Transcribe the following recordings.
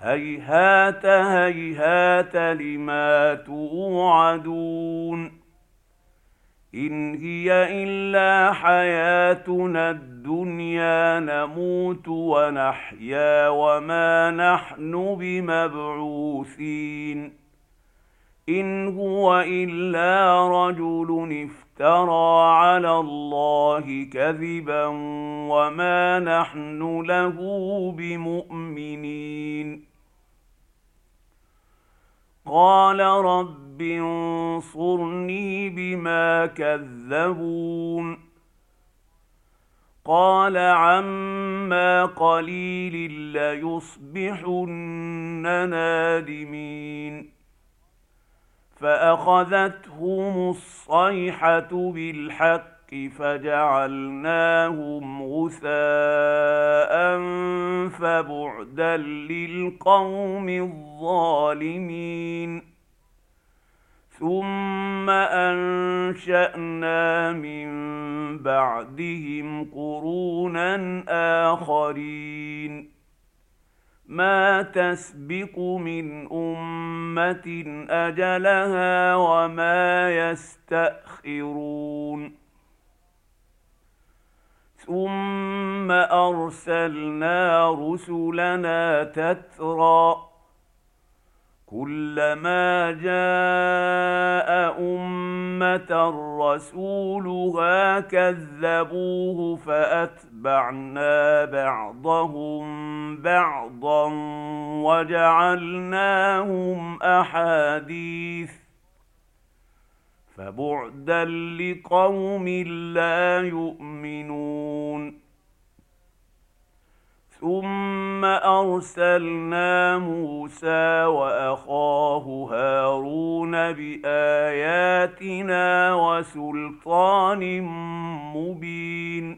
هيهات هيهات لما توعدون إن هي إلا حياتنا الدنيا نموت ونحيا وما نحن بمبعوثين إن هو إلا رجل افترى على الله كذبا وما نحن له بمؤمنين قال رب انصرني بما كذبون قال عما قليل ليصبحن نادمين فأخذتهم الصيحة بالحق فجعلناهم غثاء فبعدا للقوم الظالمين ثم أنشأنا من بعدهم قرونا آخرين ما تسبق من أمة أجلها وما يستأخرون ثم أرسلنا رسلنا تترى كلما جاء أمة رسولها كذبوه فأتبعنا بعضهم بعضا وجعلناهم أحاديث فبعدا لقوم لا يؤمنون ثم أرسلنا موسى وأخاه هارون بآياتنا وسلطان مبين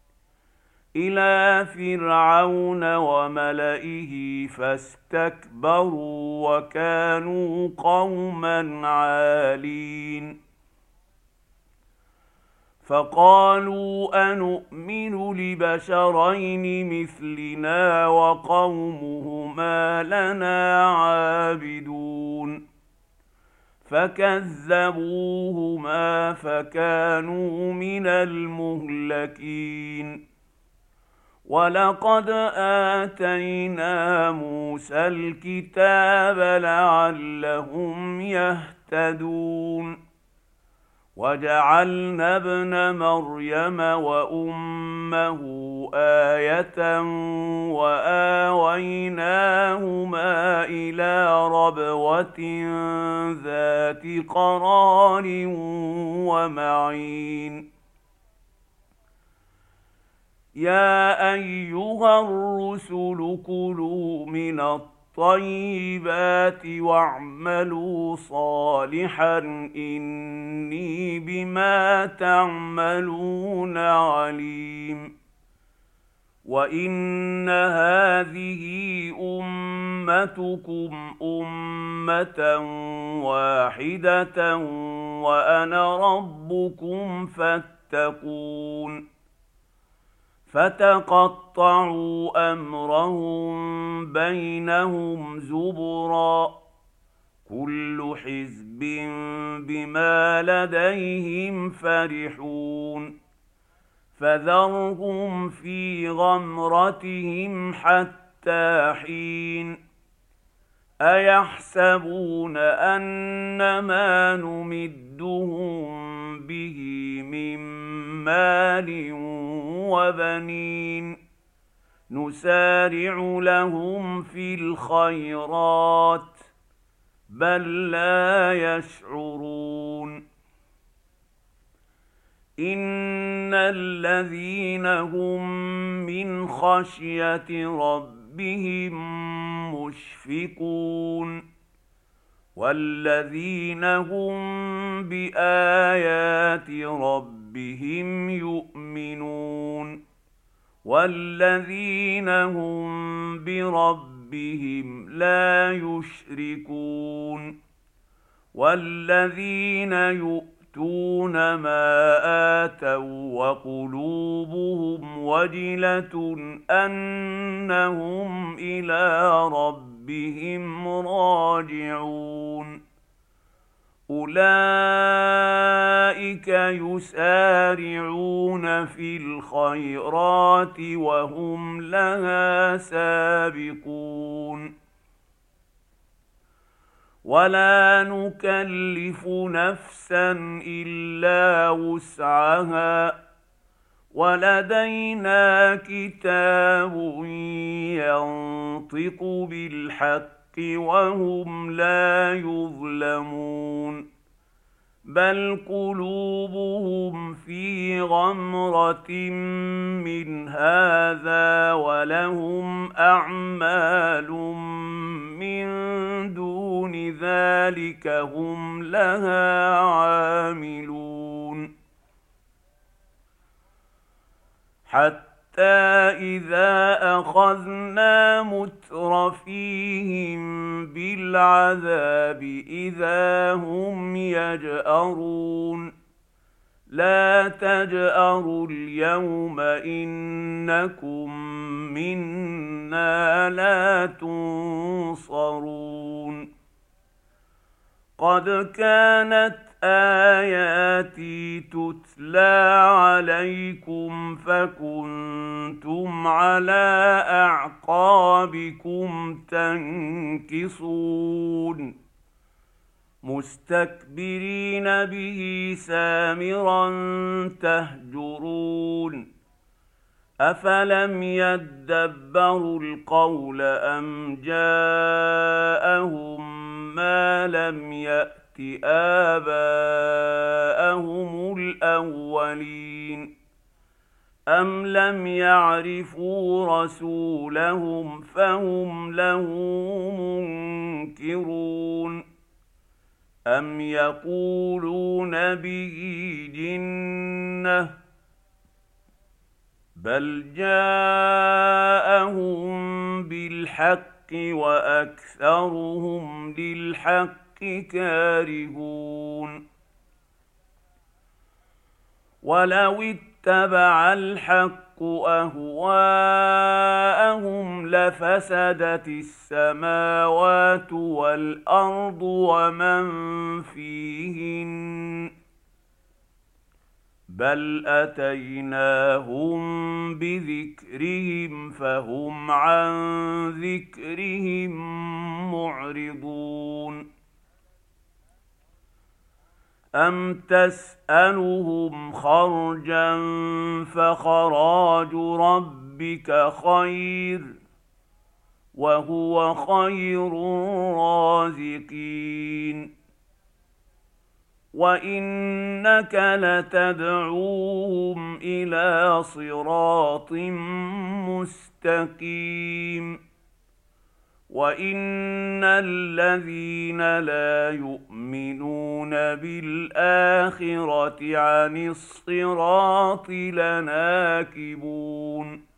إلى فرعون وملئه فاستكبروا وكانوا قوما عالين فقالوا أنؤمن لبشرين مثلنا وقومهما لنا عابدون فكذبوهما فكانوا من المهلكين ولقد آتينا موسى الكتاب لعلهم يهتدون وجعلنا ابن مريم وأمه آية وآويناهما إلى ربوة ذات قرار ومعين يا أيها الرسل كلوا من الطيبات واعملوا صالحا إني بما تعملون عليم وإن هذه أمتكم أمة واحدة وأنا ربكم فاتقون فتقطعوا أمرهم بينهم زبرا كل حزب بما لديهم فرحون فذرهم في غمرتهم حتى حين أيحسبون أن ما نمدهم به من مال وبنين نسارع لهم في الخيرات بل لا يشعرون إن الذين هم من خشية ربهم مشفقون والذين هم بآيات ربهم يؤمنون والذين هم بربهم لا يشركون والذين يؤتون ما آتوا وقلوبهم وجلة أنهم إلى ربهم ربهم راجعون اولئك يسارعون في الخيرات وهم لها سابقون ولا نكلف نفسا الا وسعها ولدينا كتاب ينطق بالحق وهم لا يظلمون بل قلوبهم في غمرة من هذا ولهم أعمال من دون ذلك هم لها عاملون حتى إذا أخذنا مترفيهم بالعذاب إذا هم يجأرون لا تجأروا اليوم إنكم منا لا تنصرون قد كانت آياتي تتلى عليكم فكنتم على أعقابكم تنكصون مستكبرين به سامرا تهجرون أفلم يدبروا القول أم جاءهم ما لم يأت آباءهم الأولين أم لم يعرفوا رسولهم فهم له منكرون أم يقولون به جنة بل جاءهم بالحق وأكثرهم للحق كارهون ولو اتبع الحق أهواءهم لفسدت السماوات والأرض ومن فيهن بل أتيناهم بذكرهم فهم عن ذكرهم معرضون أم تسألهم خرجا فخراج ربك خير وهو خير الرازقين وإنك لتدعوهم إلى صراط مستقيم وإن الذين لا يؤمنون بالآخرة عن الصراط لناكبون